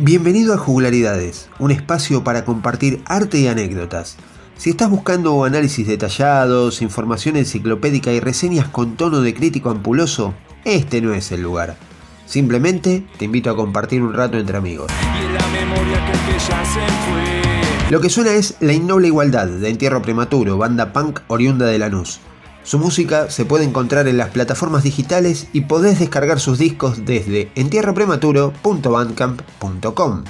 Bienvenido a Juglaridades, un espacio para compartir arte y anécdotas. Si estás buscando análisis detallados, información enciclopédica y reseñas con tono de crítico ampuloso, este no es el lugar. Simplemente te invito a compartir un rato entre amigos. Lo que suena es La Innoble Igualdad, de Entierro Prematuro, banda punk oriunda de Lanús. Su música se puede encontrar en las plataformas digitales y podés descargar sus discos desde entierroprematuro.bandcamp.com.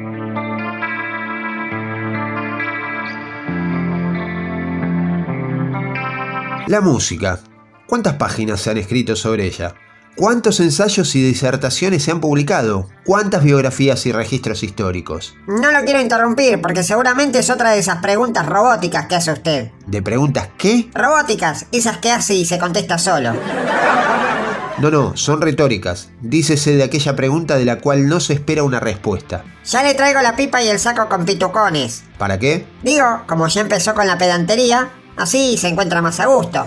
La música. ¿Cuántas páginas se han escrito sobre ella? ¿Cuántos ensayos y disertaciones se han publicado? ¿Cuántas biografías y registros históricos? No lo quiero interrumpir porque seguramente es otra de esas preguntas robóticas que hace usted. ¿De preguntas qué? Robóticas, esas que hace y se contesta solo. No, son retóricas. Dícese de aquella pregunta de la cual no se espera una respuesta. Ya le traigo la pipa y el saco con pitucones. ¿Para qué? Digo, como ya empezó con la pedantería, así se encuentra más a gusto.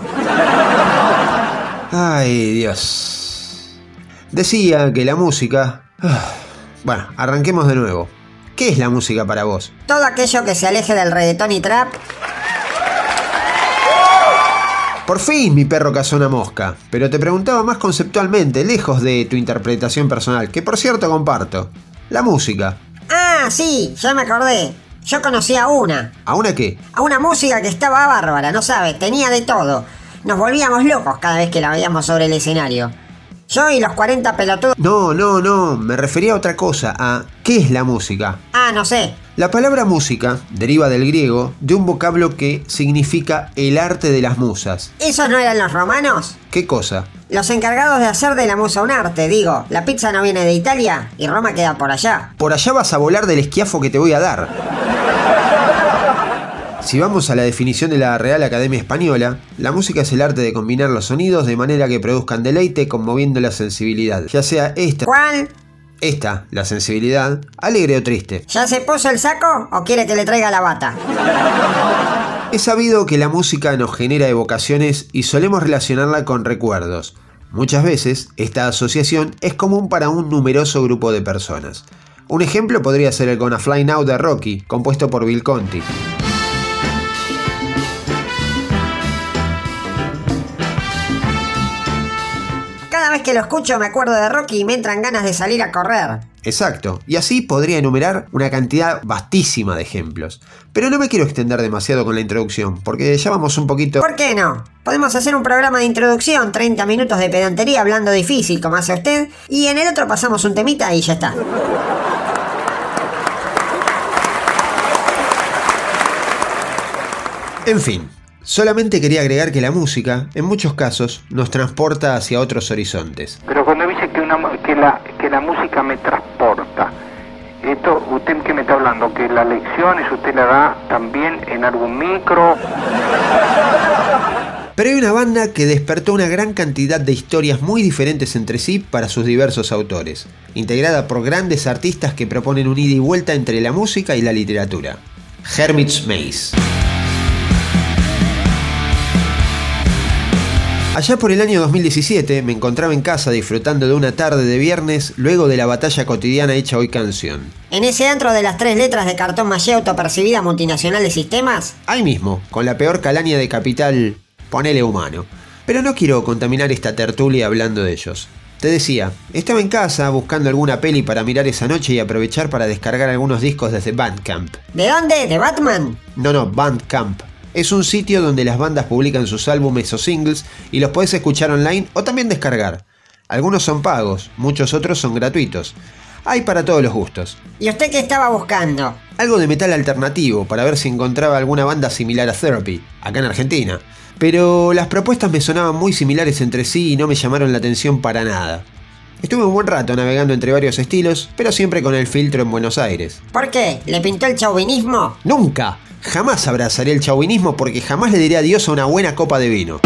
Ay, Dios. Decía que la música... Bueno, arranquemos de nuevo. ¿Qué es la música para vos? Todo aquello que se aleje del reggaetón y trap. Por fin mi perro cazó una mosca, pero te preguntaba más conceptualmente, lejos de tu interpretación personal, que por cierto comparto. La música. Ah, sí, ya me acordé. Yo conocí a una. ¿A una qué? A una música que estaba bárbara, no sabes, tenía de todo. Nos volvíamos locos cada vez que la veíamos sobre el escenario. Yo y los 40 pelotudos... No, me refería a otra cosa, a ¿qué es la música? Ah, no sé. La palabra música deriva del griego, de un vocablo que significa el arte de las musas. ¿Esos no eran los romanos? ¿Qué cosa? Los encargados de hacer de la musa un arte, digo. La pizza no viene de Italia y Roma queda por allá. Por allá vas a volar del esquiafo que te voy a dar. Si vamos a la definición de la Real Academia Española, la música es el arte de combinar los sonidos de manera que produzcan deleite conmoviendo la sensibilidad, ya sea esta... ¿Cuál? Esta, la sensibilidad, alegre o triste. ¿Ya se puso el saco o quiere que le traiga la bata? Es sabido que la música nos genera evocaciones y solemos relacionarla con recuerdos. Muchas veces, esta asociación es común para un numeroso grupo de personas. Un ejemplo podría ser el Gonna Fly Now de Rocky, compuesto por Bill Conti. Cada vez que lo escucho me acuerdo de Rocky y me entran ganas de salir a correr. Exacto, y así podría enumerar una cantidad vastísima de ejemplos. Pero no me quiero extender demasiado con la introducción, porque ya vamos un poquito... ¿Por qué no? Podemos hacer un programa de introducción, 30 minutos de pedantería hablando difícil, como hace usted, y en el otro pasamos un temita y ya está. En fin. Solamente quería agregar que la música, en muchos casos, nos transporta hacia otros horizontes. Pero cuando dice que la música me transporta, esto, ¿usted qué me está hablando? ¿Que las lecciones usted la da también en algún micro? Pero hay una banda que despertó una gran cantidad de historias muy diferentes entre sí para sus diversos autores, integrada por grandes artistas que proponen un ida y vuelta entre la música y la literatura. Hermit's Maze. Allá por el año 2017 me encontraba en casa disfrutando de una tarde de viernes luego de la batalla cotidiana hecha hoy canción. ¿En ese antro de las 3 letras de cartón maché autopercibida multinacional de sistemas? Ahí mismo, con la peor calaña de capital, ponele humano. Pero no quiero contaminar esta tertulia hablando de ellos. Te decía, estaba en casa buscando alguna peli para mirar esa noche y aprovechar para descargar algunos discos desde Bandcamp. ¿De dónde? ¿De Batman? No, Bandcamp. Es un sitio donde las bandas publican sus álbumes o singles y los podés escuchar online o también descargar. Algunos son pagos, muchos otros son gratuitos. Hay para todos los gustos. ¿Y usted qué estaba buscando? Algo de metal alternativo para ver si encontraba alguna banda similar a Therapy, acá en Argentina. Pero las propuestas me sonaban muy similares entre sí y no me llamaron la atención para nada. Estuve un buen rato navegando entre varios estilos, pero siempre con el filtro en Buenos Aires. ¿Por qué? ¿Le pintó el chauvinismo? ¡Nunca! Jamás abrazaré el chauvinismo porque jamás le diré adiós a una buena copa de vino.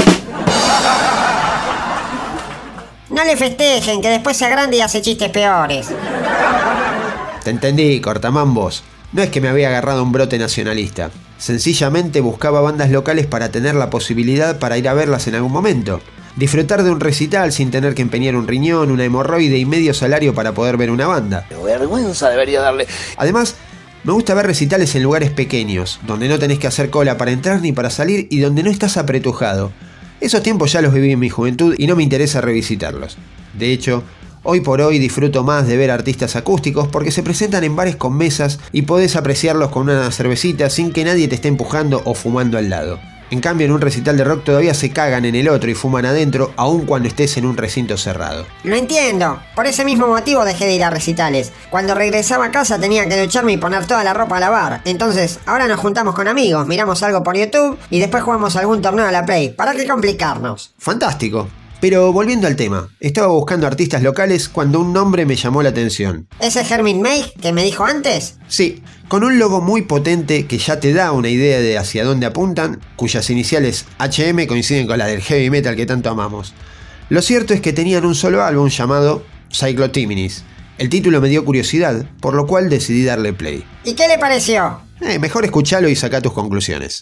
No le festejen, que después se agrande y hace chistes peores. Te entendí, cortamambos. No es que me había agarrado un brote nacionalista. Sencillamente buscaba bandas locales para tener la posibilidad para ir a verlas en algún momento. disfrutar de un recital sin tener que empeñar un riñón, una hemorroide y medio salario para poder ver una banda. Vergüenza debería darle. Además, me gusta ver recitales en lugares pequeños, donde no tenés que hacer cola para entrar ni para salir y donde no estás apretujado. Esos tiempos ya los viví en mi juventud y no me interesa revisitarlos. De hecho, hoy por hoy disfruto más de ver artistas acústicos porque se presentan en bares con mesas y podés apreciarlos con una cervecita sin que nadie te esté empujando o fumando al lado. En cambio, en un recital de rock todavía se cagan en el otro y fuman adentro, aun cuando estés en un recinto cerrado. Lo entiendo. Por ese mismo motivo dejé de ir a recitales. Cuando regresaba a casa tenía que ducharme y poner toda la ropa a lavar. Entonces, ahora nos juntamos con amigos, miramos algo por YouTube y después jugamos algún torneo a la Play. ¿Para qué complicarnos? Fantástico. Pero volviendo al tema, estaba buscando artistas locales cuando un nombre me llamó la atención. ¿Ese Hermit May que me dijo antes? Sí, con un logo muy potente que ya te da una idea de hacia dónde apuntan, cuyas iniciales HM coinciden con las del heavy metal que tanto amamos. Lo cierto es que tenían un solo álbum llamado Cyclotiminis. El título me dio curiosidad, por lo cual decidí darle play. ¿Y qué le pareció? Mejor escuchalo y saca tus conclusiones.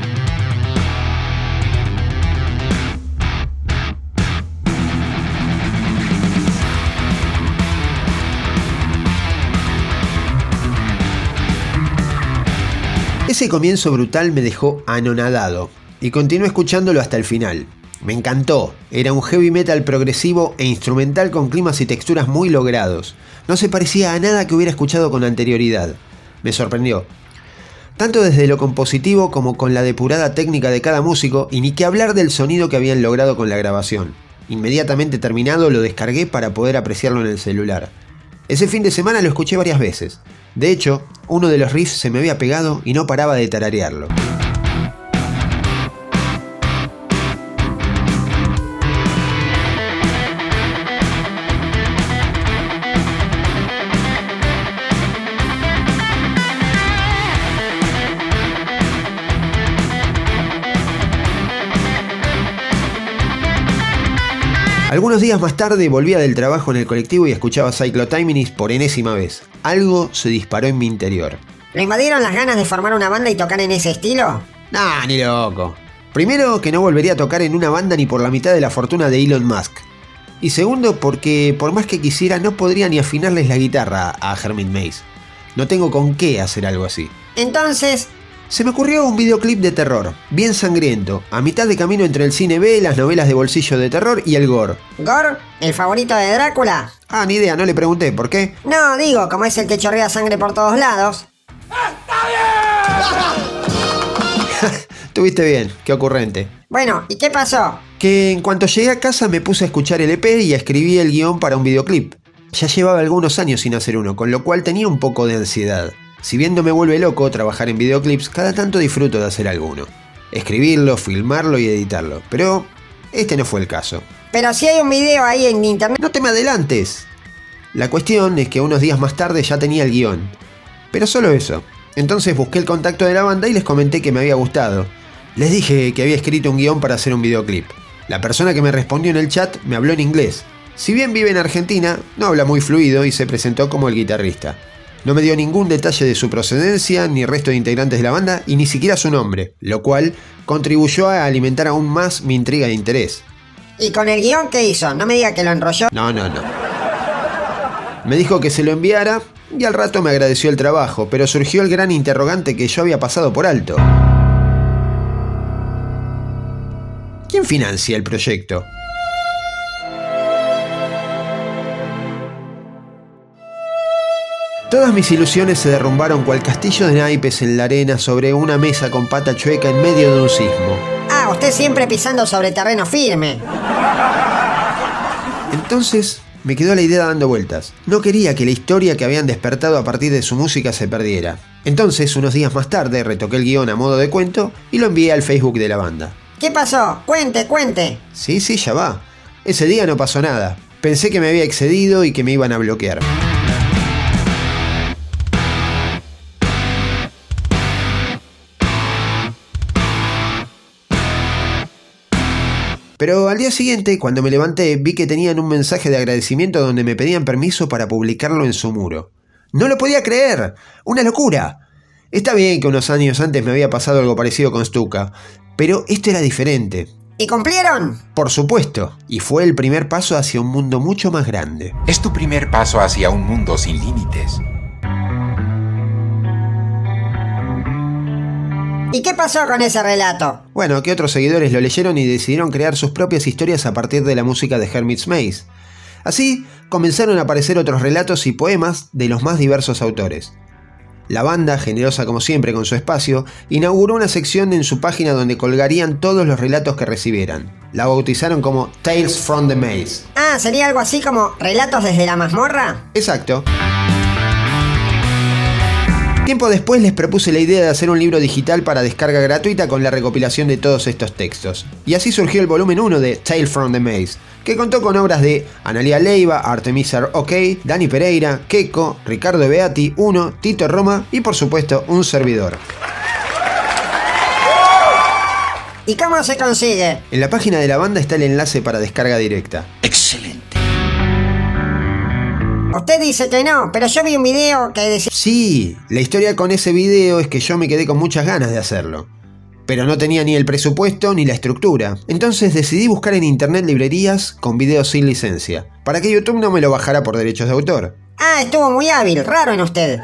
Ese comienzo brutal me dejó anonadado y continué escuchándolo hasta el final. Me encantó, era un heavy metal progresivo e instrumental con climas y texturas muy logrados. No se parecía a nada que hubiera escuchado con anterioridad. Me sorprendió. Tanto desde lo compositivo como con la depurada técnica de cada músico y ni que hablar del sonido que habían logrado con la grabación. Inmediatamente terminado lo descargué para poder apreciarlo en el celular. Ese fin de semana lo escuché varias veces. De hecho, uno de los riffs se me había pegado y no paraba de tararearlo. Algunos días más tarde volvía del trabajo en el colectivo y escuchaba Cyclotiminis por enésima vez. Algo se disparó en mi interior. ¿Lo invadieron las ganas de formar una banda y tocar en ese estilo? Nah, ni loco. Primero, que no volvería a tocar en una banda ni por la mitad de la fortuna de Elon Musk. Y segundo, porque por más que quisiera no podría ni afinarles la guitarra a Hermit May. No tengo con qué hacer algo así. Entonces... Se me ocurrió un videoclip de terror, bien sangriento, a mitad de camino entre el cine B, las novelas de bolsillo de terror y el gore. ¿Gore? ¿El favorito de Drácula? Ah, ni idea, no le pregunté, ¿por qué? No, digo, como es el que chorrea sangre por todos lados. ¡Está bien! Tuviste bien, qué ocurrente. Bueno, ¿y qué pasó? Que en cuanto llegué a casa me puse a escuchar el EP y escribí el guión para un videoclip. Ya llevaba algunos años sin hacer uno, con lo cual tenía un poco de ansiedad. Si bien no me vuelve loco trabajar en videoclips, cada tanto disfruto de hacer alguno. Escribirlo, filmarlo y editarlo. Pero este no fue el caso. Pero si hay un video ahí en internet... No te me adelantes. La cuestión es que unos días más tarde ya tenía el guión. Pero solo eso. Entonces busqué el contacto de la banda y les comenté que me había gustado. Les dije que había escrito un guión para hacer un videoclip. La persona que me respondió en el chat me habló en inglés. Si bien vive en Argentina, no habla muy fluido y se presentó como el guitarrista. No me dio ningún detalle de su procedencia, ni resto de integrantes de la banda, y ni siquiera su nombre, lo cual contribuyó a alimentar aún más mi intriga de interés. ¿Y con el guión qué hizo? No me diga que lo enrolló. No. Me dijo que se lo enviara, y al rato me agradeció el trabajo, pero surgió el gran interrogante que yo había pasado por alto. ¿Quién financia el proyecto? Todas mis ilusiones se derrumbaron cual castillo de naipes en la arena sobre una mesa con pata chueca en medio de un sismo. Ah, usted siempre pisando sobre terreno firme. Entonces me quedó la idea dando vueltas. No quería que la historia que habían despertado a partir de su música se perdiera. Entonces, unos días más tarde, retoqué el guión a modo de cuento y lo envié al Facebook de la banda. ¿Qué pasó? Cuente. Sí, ya va. Ese día no pasó nada. Pensé que me había excedido y que me iban a bloquear. Pero al día siguiente, cuando me levanté, vi que tenían un mensaje de agradecimiento donde me pedían permiso para publicarlo en su muro. ¡No lo podía creer! ¡Una locura! Está bien que unos años antes me había pasado algo parecido con Stuka, pero esto era diferente. ¿Y cumplieron? Por supuesto, y fue el primer paso hacia un mundo mucho más grande. Es tu primer paso hacia un mundo sin límites. ¿Y qué pasó con ese relato? Bueno, que otros seguidores lo leyeron y decidieron crear sus propias historias a partir de la música de Hermit's Maze. Así, comenzaron a aparecer otros relatos y poemas de los más diversos autores. La banda, generosa como siempre con su espacio, inauguró una sección en su página donde colgarían todos los relatos que recibieran. La bautizaron como Tales from the Maze. Ah, ¿sería algo así como relatos desde la mazmorra? Exacto. Tiempo después les propuse la idea de hacer un libro digital para descarga gratuita con la recopilación de todos estos textos. Y así surgió el volumen 1 de Tales from the Maze, que contó con obras de Analía Leiva, Artemisa OK, Dani Pereira, Keiko, Ricardo Beati, Uno, Tito Roma y por supuesto un servidor. ¿Y cómo se consigue? En la página de la banda está el enlace para descarga directa. ¡Excelente! Usted dice que no, pero yo vi un video que decía... Sí, la historia con ese video es que yo me quedé con muchas ganas de hacerlo. Pero no tenía ni el presupuesto ni la estructura. Entonces decidí buscar en internet librerías con videos sin licencia, para que YouTube no me lo bajara por derechos de autor. Ah, estuvo muy hábil, raro en usted.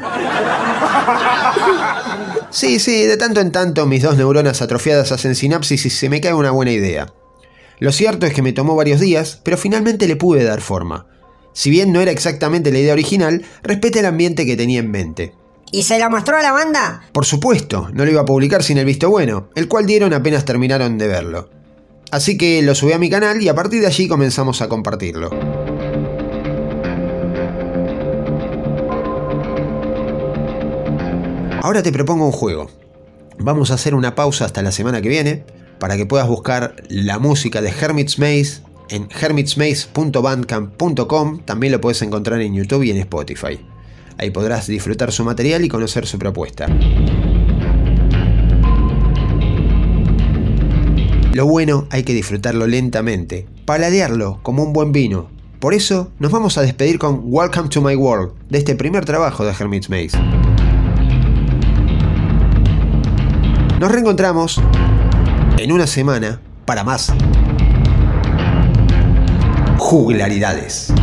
Sí, de tanto en tanto mis dos neuronas atrofiadas hacen sinapsis y se me cae una buena idea. Lo cierto es que me tomó varios días, pero finalmente le pude dar forma. Si bien no era exactamente la idea original, respeté el ambiente que tenía en mente. ¿Y se lo mostró a la banda? Por supuesto, no lo iba a publicar sin el visto bueno, el cual dieron apenas terminaron de verlo. Así que lo subí a mi canal y a partir de allí comenzamos a compartirlo. Ahora te propongo un juego. Vamos a hacer una pausa hasta la semana que viene para que puedas buscar la música de Hermit's Maze en hermitsmaze.bandcamp.com. También lo puedes encontrar en YouTube y en Spotify. Ahí podrás disfrutar su material y conocer su propuesta. Lo bueno hay que disfrutarlo lentamente, paladearlo como un buen vino. Por eso nos vamos a despedir con Welcome to My World, de este primer trabajo de Hermit's Maze. Nos reencontramos en una semana para más juglaridades.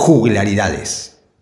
juglaridades.